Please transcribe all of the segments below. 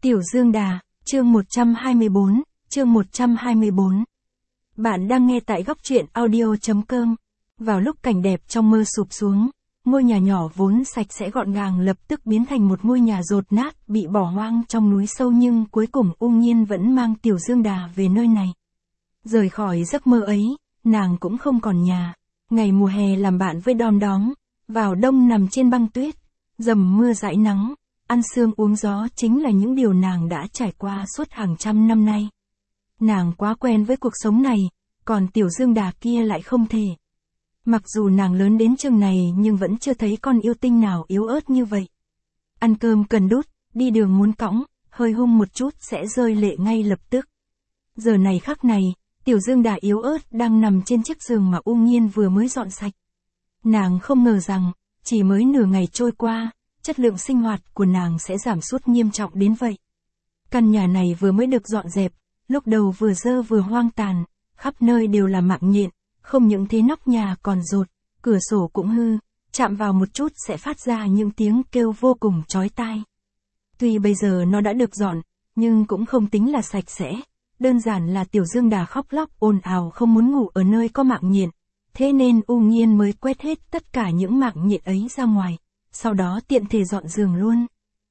Tiểu Dương Đà, chương 124, chương 124. Bạn đang nghe tại góc truyện audio.com. Vào lúc cảnh đẹp trong mơ sụp xuống, ngôi nhà nhỏ vốn sạch sẽ gọn gàng lập tức biến thành một ngôi nhà dột nát bị bỏ hoang trong núi sâu, nhưng cuối cùng Ung Nhiên vẫn mang Tiểu Dương Đà về nơi này. Rời khỏi giấc mơ ấy, nàng cũng không còn nhà. Ngày mùa hè làm bạn với đom đóm, vào đông nằm trên băng tuyết, dầm mưa dãi nắng, ăn sương uống gió chính là những điều nàng đã trải qua suốt hàng trăm năm nay. Nàng quá quen với cuộc sống này, còn Tiểu Dương Đà kia lại không thể. Mặc dù nàng lớn đến chừng này nhưng vẫn chưa thấy con yêu tinh nào yếu ớt như vậy. Ăn cơm cần đút, đi đường muốn cõng, hơi hung một chút sẽ rơi lệ ngay lập tức. Giờ này khắc này, Tiểu Dương Đà yếu ớt đang nằm trên chiếc giường mà Ung Nhiên vừa mới dọn sạch. Nàng không ngờ rằng, chỉ mới nửa ngày trôi qua, chất lượng sinh hoạt của nàng sẽ giảm sút nghiêm trọng đến vậy. Căn nhà này vừa mới được dọn dẹp, lúc đầu vừa dơ vừa hoang tàn, khắp nơi đều là mạng nhện, không những thế nóc nhà còn dột, cửa sổ cũng hư, chạm vào một chút sẽ phát ra những tiếng kêu vô cùng chói tai. Tuy bây giờ nó đã được dọn, nhưng cũng không tính là sạch sẽ, đơn giản là Tiểu Dương Đà khóc lóc ồn ào không muốn ngủ ở nơi có mạng nhện, thế nên Ung Nhiên mới quét hết tất cả những mạng nhện ấy ra ngoài, sau đó tiện thể dọn giường luôn.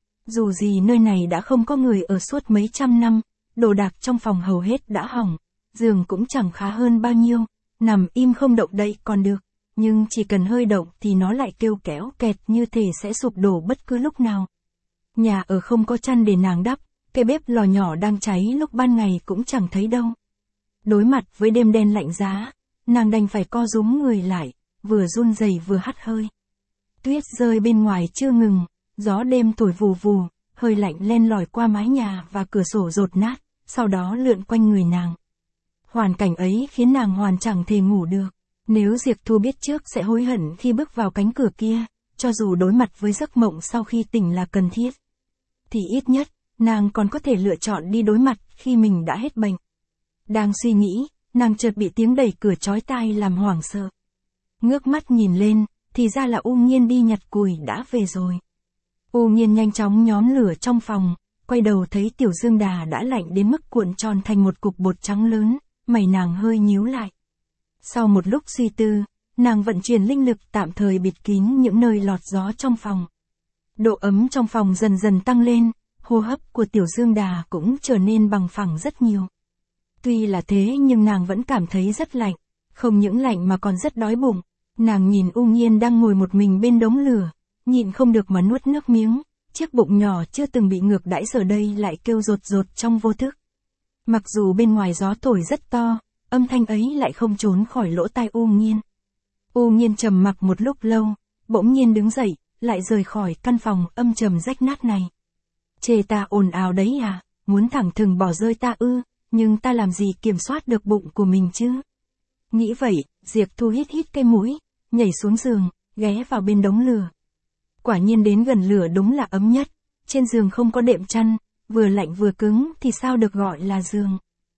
Dù gì nơi này đã không có người ở suốt mấy trăm năm, đồ đạc trong phòng hầu hết đã hỏng, giường cũng chẳng khá hơn bao nhiêu, nằm im không động đậy còn được, nhưng chỉ cần hơi động thì nó lại kêu kéo kẹt như thể sẽ sụp đổ bất cứ lúc nào. Nhà ở không có chăn để nàng đắp, cái bếp lò nhỏ đang cháy lúc ban ngày cũng chẳng thấy đâu. Đối mặt với đêm đen lạnh giá, nàng đành phải co rúm người lại, vừa run rẩy vừa hắt hơi. Tuyết rơi bên ngoài chưa ngừng, gió đêm thổi vù vù, hơi lạnh len lỏi qua mái nhà và cửa sổ dột nát, sau đó lượn quanh người nàng. Hoàn cảnh ấy khiến nàng hoàn chẳng thể ngủ được. Nếu Diệp Thu biết trước sẽ hối hận khi bước vào cánh cửa kia, cho dù đối mặt với giấc mộng sau khi tỉnh là cần thiết, thì ít nhất, nàng còn có thể lựa chọn đi đối mặt khi mình đã hết bệnh. Đang suy nghĩ, nàng chợt bị tiếng đẩy cửa chói tai làm hoảng sợ. Ngước mắt nhìn lên, thì ra là Ung Nhiên đi nhặt củi đã về rồi. Ung Nhiên nhanh chóng nhóm lửa trong phòng, quay đầu thấy Tiểu Dương Đà đã lạnh đến mức cuộn tròn thành một cục bột trắng lớn, mày nàng hơi nhíu lại. Sau một lúc suy tư, nàng vận chuyển linh lực tạm thời bịt kín những nơi lọt gió trong phòng. Độ ấm trong phòng dần dần tăng lên, hô hấp của Tiểu Dương Đà cũng trở nên bằng phẳng rất nhiều. Tuy là thế nhưng nàng vẫn cảm thấy rất lạnh, không những lạnh mà còn rất đói bụng. Nàng nhìn Ung Nhiên đang ngồi một mình bên đống lửa, nhịn không được mà nuốt nước miếng, chiếc bụng nhỏ chưa từng bị ngược đãi giờ đây lại kêu rột rột trong vô thức. Mặc dù bên ngoài gió thổi rất to, âm thanh ấy lại không trốn khỏi lỗ tai Ung Nhiên. Ung Nhiên trầm mặc một lúc lâu, bỗng nhiên đứng dậy, lại rời khỏi căn phòng âm trầm rách nát này. Chê ta ồn ào đấy à, muốn thẳng thừng bỏ rơi ta ư, nhưng ta làm gì kiểm soát được bụng của mình chứ? Nghĩ vậy, Diệp Thu hít hít cái mũi, nhảy xuống giường, ghé vào bên đống lửa. Quả nhiên đến gần lửa đúng là ấm nhất, trên giường không có đệm chăn, vừa lạnh vừa cứng thì sao được gọi là giường.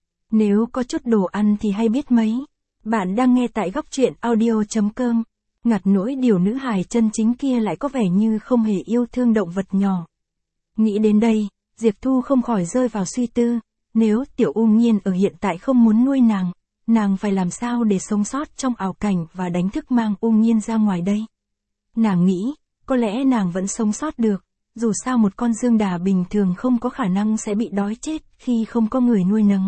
Nếu có chút đồ ăn thì hay biết mấy. Bạn đang nghe tại góc truyện audio.com. Ngặt nỗi điều nữ hài chân chính kia lại có vẻ như không hề yêu thương động vật nhỏ. Nghĩ đến đây, Diệp Thu không khỏi rơi vào suy tư, nếu Tiểu Ung Nhiên ở hiện tại không muốn nuôi nàng phải làm sao để sống sót trong ảo cảnh và đánh thức mang Ung Nhiên ra ngoài đây. Nàng nghĩ, có lẽ nàng vẫn sống sót được, dù sao một con Dương Đà bình thường không có khả năng sẽ bị đói chết khi không có người nuôi nấng.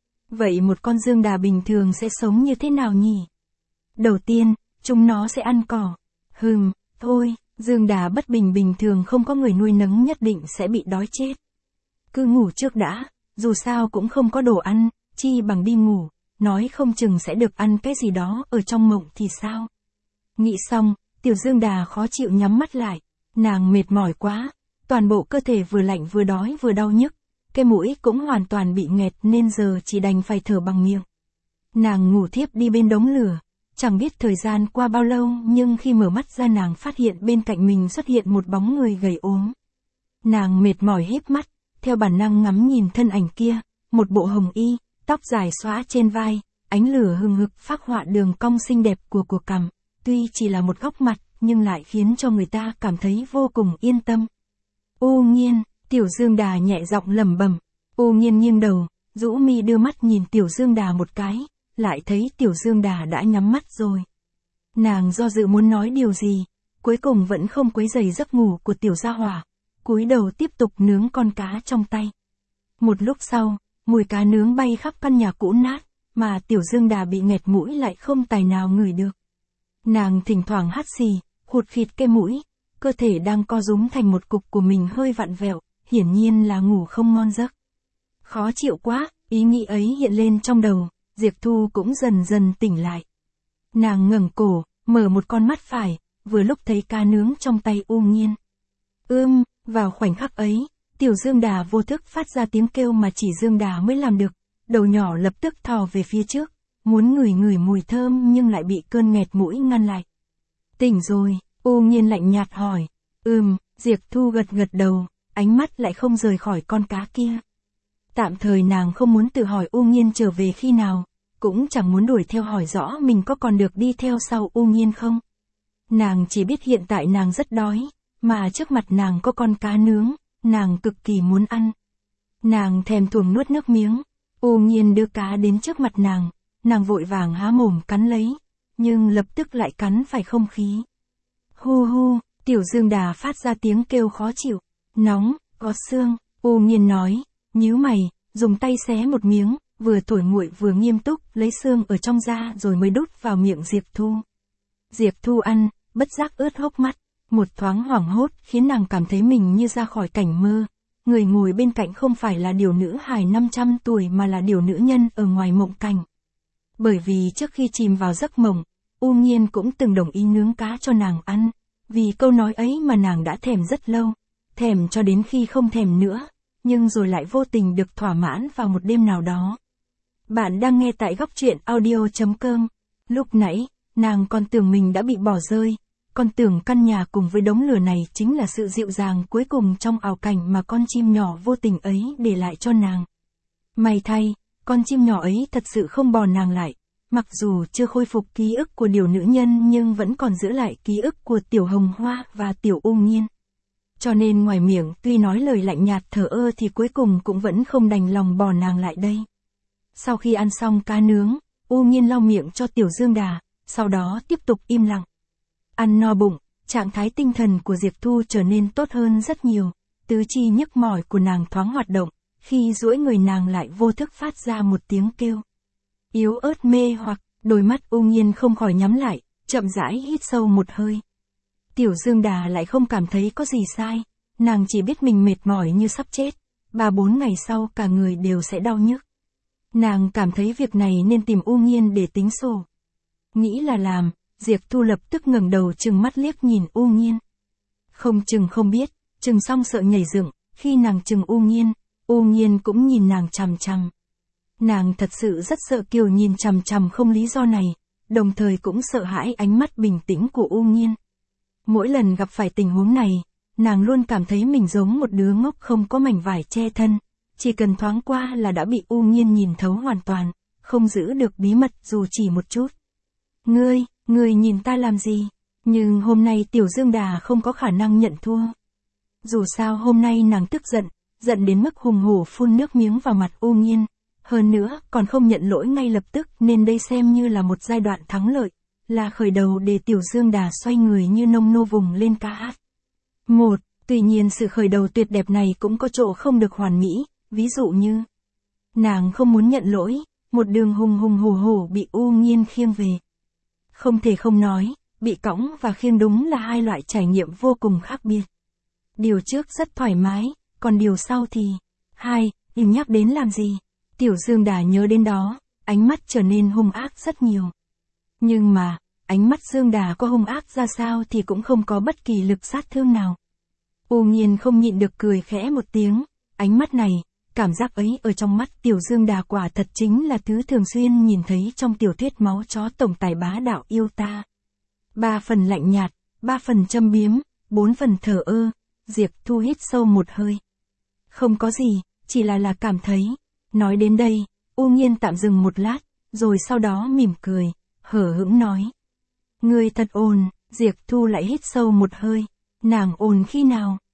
Vậy một con Dương Đà bình thường sẽ sống như thế nào nhỉ? Đầu tiên, chúng nó sẽ ăn cỏ. Thôi, Dương Đà bất bình thường không có người nuôi nấng nhất định sẽ bị đói chết. Cứ ngủ trước đã, dù sao cũng không có đồ ăn, chi bằng đi ngủ, nói không chừng sẽ được ăn cái gì đó ở trong mộng thì sao? Nghĩ xong, Tiểu Dương Đà khó chịu nhắm mắt lại, nàng mệt mỏi quá, toàn bộ cơ thể vừa lạnh vừa đói vừa đau nhức, cái mũi cũng hoàn toàn bị nghẹt nên giờ chỉ đành phải thở bằng miệng. Nàng ngủ thiếp đi bên đống lửa, chẳng biết thời gian qua bao lâu nhưng khi mở mắt ra nàng phát hiện bên cạnh mình xuất hiện một bóng người gầy ốm. Nàng mệt mỏi híp mắt, theo bản năng ngắm nhìn thân ảnh kia, một bộ hồng y, tóc dài xõa trên vai, ánh lửa hừng hực phác họa đường cong xinh đẹp của cằm, tuy chỉ là một góc mặt nhưng lại khiến cho người ta cảm thấy vô cùng yên tâm. Ung Nhiên, Tiểu Dương Đà nhẹ giọng lẩm bẩm. Ô Nghiên nghiêng đầu, rũ mi đưa mắt nhìn Tiểu Dương Đà một cái, lại thấy Tiểu Dương Đà đã nhắm mắt rồi. Nàng do dự muốn nói điều gì, cuối cùng vẫn không quấy rầy giấc ngủ của Tiểu Gia Hỏa, cúi đầu tiếp tục nướng con cá trong tay. Một lúc sau, mùi cá nướng bay khắp căn nhà cũ nát, mà Tiểu Dương Đà bị nghẹt mũi lại không tài nào ngửi được. Nàng thỉnh thoảng hắt xì, hụt khịt cái mũi, cơ thể đang co rúm thành một cục của mình hơi vặn vẹo, hiển nhiên là ngủ không ngon giấc. Khó chịu quá, ý nghĩ ấy hiện lên trong đầu, Diệp Thu cũng dần dần tỉnh lại. Nàng ngẩng cổ, mở một con mắt phải, vừa lúc thấy cá nướng trong tay U Nghiên. Vào khoảnh khắc ấy, Tiểu Dương Đà vô thức phát ra tiếng kêu mà chỉ Dương Đà mới làm được, đầu nhỏ lập tức thò về phía trước, muốn ngửi ngửi mùi thơm nhưng lại bị cơn nghẹt mũi ngăn lại. Tỉnh rồi, U Nghiên lạnh nhạt hỏi. Diệp Thu gật gật đầu, ánh mắt lại không rời khỏi con cá kia. Tạm thời nàng không muốn tự hỏi U Nghiên trở về khi nào, cũng chẳng muốn đuổi theo hỏi rõ mình có còn được đi theo sau U Nghiên không. Nàng chỉ biết hiện tại nàng rất đói, mà trước mặt nàng có con cá nướng, nàng cực kỳ muốn ăn. Nàng thèm thuồng nuốt nước miếng, U Nghiên đưa cá đến trước mặt nàng vội vàng há mồm cắn lấy, nhưng lập tức lại cắn phải không khí. Hu hu, Tiểu Dương Đà phát ra tiếng kêu khó chịu, nóng, có xương, U Nghiên nói, nhíu mày, dùng tay xé một miếng, vừa thổi nguội vừa nghiêm túc lấy xương ở trong ra rồi mới đút vào miệng Diệp Thu. Diệp Thu ăn, bất giác ướt hốc mắt, một thoáng hoảng hốt khiến nàng cảm thấy mình như ra khỏi cảnh mơ. Người ngồi bên cạnh không phải là điểu nữ hài 500 tuổi mà là điểu nữ nhân ở ngoài mộng cảnh. Bởi vì trước khi chìm vào giấc mộng, U Nghiên cũng từng đồng ý nướng cá cho nàng ăn, vì câu nói ấy mà nàng đã thèm rất lâu, thèm cho đến khi không thèm nữa, nhưng rồi lại vô tình được thỏa mãn vào một đêm nào đó. Bạn đang nghe tại góc truyện audio.com. Lúc nãy, nàng còn tưởng mình đã bị bỏ rơi, còn tưởng căn nhà cùng với đống lửa này chính là sự dịu dàng cuối cùng trong ảo cảnh mà con chim nhỏ vô tình ấy để lại cho nàng. May thay, con chim nhỏ ấy thật sự không bỏ nàng lại, mặc dù chưa khôi phục ký ức của điểu nữ nhân nhưng vẫn còn giữ lại ký ức của Tiểu Hồng Hoa và Tiểu U Nghiên. Cho nên ngoài miệng tuy nói lời lạnh nhạt thờ ơ thì cuối cùng cũng vẫn không đành lòng bỏ nàng lại đây. Sau khi ăn xong cá nướng, U Nghiên lau miệng cho Tiểu Dương Đà, sau đó tiếp tục im lặng. Ăn no bụng, trạng thái tinh thần của Diệp Thu trở nên tốt hơn rất nhiều, tứ chi nhức mỏi của nàng thoáng hoạt động, khi duỗi người nàng lại vô thức phát ra một tiếng kêu. Yếu ớt mê hoặc, đôi mắt U Nghiên không khỏi nhắm lại, chậm rãi hít sâu một hơi. Tiểu Dương Đà lại không cảm thấy có gì sai, nàng chỉ biết mình mệt mỏi như sắp chết, 3-4 ngày sau cả người đều sẽ đau nhức. Nàng cảm thấy việc này nên tìm U Nghiên để tính sổ. Nghĩ là làm, Diệp Thu lập tức ngẩng đầu trừng mắt liếc nhìn U Nghiên. Không chừng không biết, chừng xong sợ nhảy dựng, khi nàng chừng U Nghiên cũng nhìn nàng chằm chằm. Nàng thật sự rất sợ kiểu nhìn chằm chằm không lý do này, đồng thời cũng sợ hãi ánh mắt bình tĩnh của U Nghiên. Mỗi lần gặp phải tình huống này, nàng luôn cảm thấy mình giống một đứa ngốc không có mảnh vải che thân, chỉ cần thoáng qua là đã bị U Nghiên nhìn thấu hoàn toàn, không giữ được bí mật dù chỉ một chút. Ngươi nhìn ta làm gì? Nhưng hôm nay Tiểu Dương Đà không có khả năng nhận thua. Dù sao hôm nay nàng tức giận đến mức hùng hổ phun nước miếng vào mặt U Nghiên, hơn nữa còn không nhận lỗi ngay lập tức nên đây xem như là một giai đoạn thắng lợi, là khởi đầu để Tiểu Dương Đà xoay người như nông nô vùng lên ca hát. Tuy nhiên sự khởi đầu tuyệt đẹp này cũng có chỗ không được hoàn mỹ, ví dụ như nàng không muốn nhận lỗi, một đường hùng hổ bị U Nghiên khiêng về. Không thể không nói, bị cõng và khiêng đúng là hai loại trải nghiệm vô cùng khác biệt. Điều trước rất thoải mái, còn điều sau thì, nhắc đến làm gì? Tiểu Dương Đà nhớ đến đó, ánh mắt trở nên hung ác rất nhiều. Nhưng mà, ánh mắt Dương Đà có hung ác ra sao thì cũng không có bất kỳ lực sát thương nào. U Nghiên không nhịn được cười khẽ một tiếng, ánh mắt này, cảm giác ấy ở trong mắt Tiểu Dương Đà quả thật chính là thứ thường xuyên nhìn thấy trong tiểu thuyết máu chó tổng tài bá đạo yêu ta. 3 phần lạnh nhạt, 3 phần châm biếm, 4 phần thờ ơ, Diệp Thu hít sâu một hơi. Không có gì, chỉ là cảm thấy. Nói đến đây, U Nghiên tạm dừng một lát, rồi sau đó mỉm cười, hở hững nói. Ngươi thật ồn, Diệp Thu lại hít sâu một hơi. Nàng ồn khi nào?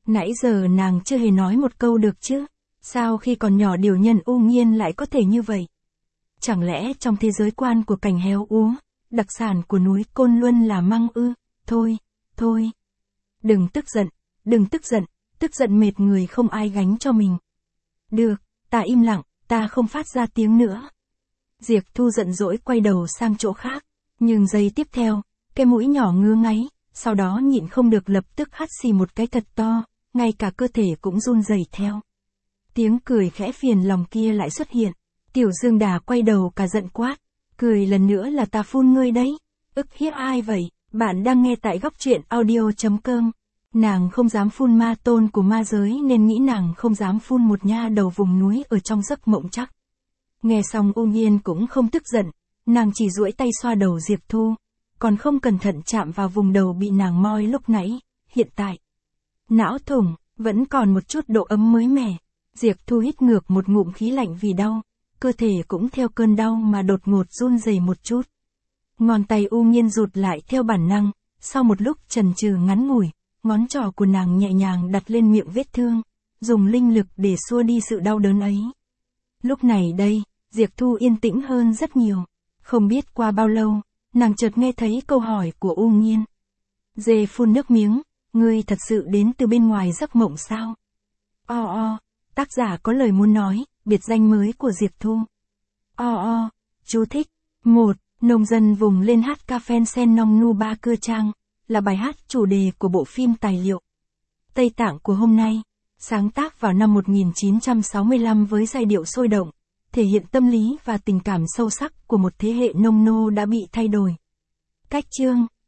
Nãy giờ nàng chưa hề nói một câu được chứ. Sao khi còn nhỏ điều nhân U Nhiên lại có thể như vậy? Chẳng lẽ trong thế giới quan của cảnh héo úa, đặc sản của núi Côn Luân là măng ư? Thôi, thôi. Đừng tức giận, đừng tức giận mệt người không ai gánh cho mình. Được, ta im lặng, ta không phát ra tiếng nữa. Diệp Thu giận dỗi quay đầu sang chỗ khác, nhưng giây tiếp theo, cái mũi nhỏ ngứa ngáy, sau đó nhịn không được lập tức hắt xì một cái thật to, ngay cả cơ thể cũng run rẩy theo. Tiếng cười khẽ phiền lòng kia lại xuất hiện, Tiểu Dương Đà quay đầu cả giận quát, cười lần nữa là ta phun ngươi đấy, ức hiếp ai vậy? Bạn đang nghe tại góc truyện audio.com. Nàng không dám phun ma tôn của ma giới nên nghĩ nàng không dám phun một nha đầu vùng núi ở trong giấc mộng chắc. Nghe xong U Nhiên cũng không tức giận, nàng chỉ duỗi tay xoa đầu Diệp Thu, còn không cẩn thận chạm vào vùng đầu bị nàng moi lúc nãy, hiện tại. Não thủng, vẫn còn một chút độ ấm mới mẻ. Diệp Thu hít ngược một ngụm khí lạnh vì đau, cơ thể cũng theo cơn đau mà đột ngột run rẩy một chút. Ngón tay U Nhiên rụt lại theo bản năng, sau một lúc chần chừ ngắn ngủi, ngón trỏ của nàng nhẹ nhàng đặt lên miệng vết thương, dùng linh lực để xua đi sự đau đớn ấy. Lúc này đây, Diệp Thu yên tĩnh hơn rất nhiều. Không biết qua bao lâu, nàng chợt nghe thấy câu hỏi của U Nhiên. Dê phun nước miếng, ngươi thật sự đến từ bên ngoài giấc mộng sao? Tác giả có lời muốn nói, biệt danh mới của Diệp Thu. Chú thích. 1. Nông dân vùng lên hát ca phen sen nong nu ba cưa trang, là bài hát chủ đề của bộ phim tài liệu Tây Tạng của hôm nay, sáng tác vào năm 1965 với giai điệu sôi động, thể hiện tâm lý và tình cảm sâu sắc của một thế hệ nông nô đã bị thay đổi. Cách chương